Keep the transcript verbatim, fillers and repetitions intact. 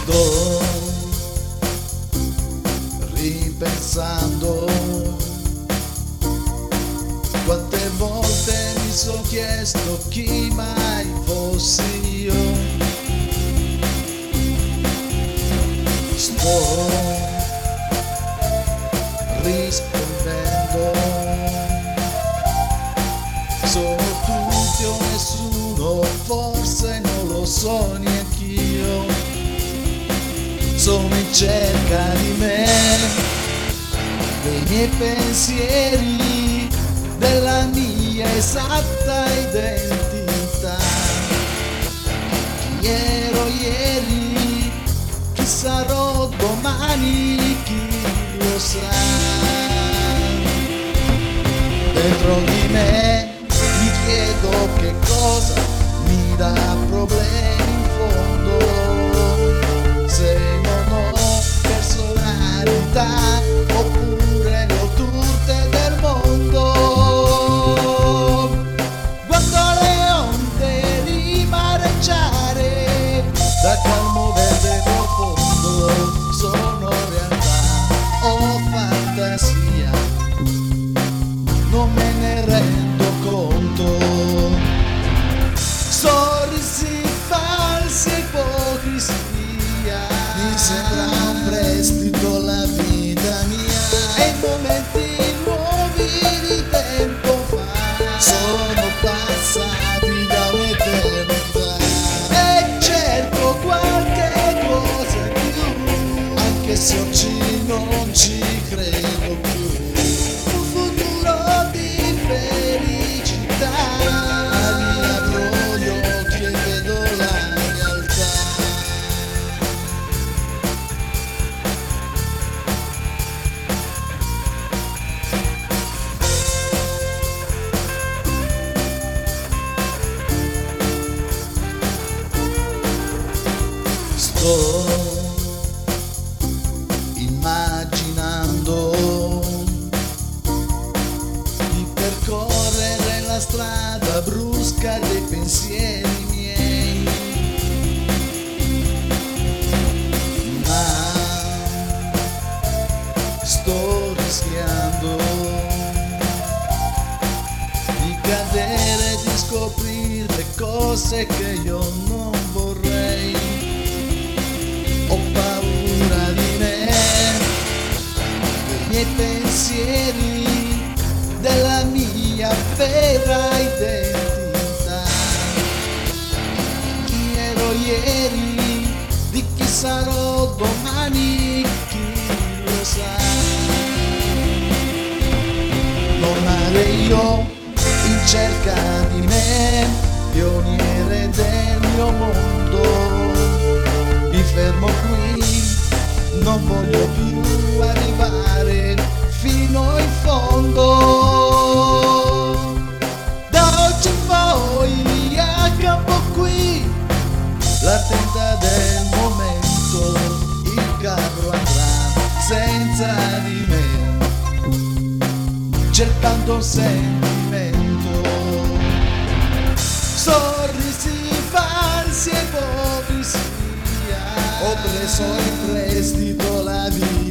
Sto ripensando quante volte mi sono chiesto chi mai fossi io. Sto rispondendo, sono tutti o nessuno, forse non lo so neanch'io. Sono in cerca di me, dei miei pensieri, della mia esatta identità. Chi ero ieri, chi sarò domani, chi lo sa. Dentro di me mi chiedo che cosa mi dà problemi in fondo, se non ho personalità oppure le ho tutte del mondo. Guardo le onde rimareggiare da calmo verde profondo, sono realtà o fantasia, non me ne rendo conto. Sorrisi falsi e ipocrisia, mi sembra un prestito la vita mia, e i momenti nuovi di tempo fa sono passati da un'eternità. E cerco qualche cosa in più, anche se oggi non ci credo più. Un futuro di felicità, riapro gli occhi e vedo la realtà. Sto immaginando di percorrere la strada brusca dei pensieri miei, ma sto rischiando di cadere e di scoprire cose che io non vorrei. Ho paura di me, dei miei pensieri, della mia vera identità. Chi ero ieri, di chi sarò domani, chi lo sa. Normale io in cerca di me, pioniere del mio mondo. Mi fermo qui, non voglio più arrivare fino in fondo. Da oggi in poi accampo qui la tenda del momento, il carro andrà senza di me, cercando un sentimento. Sorrisi falsi e ipocrisia, ho preso in prestito la vita.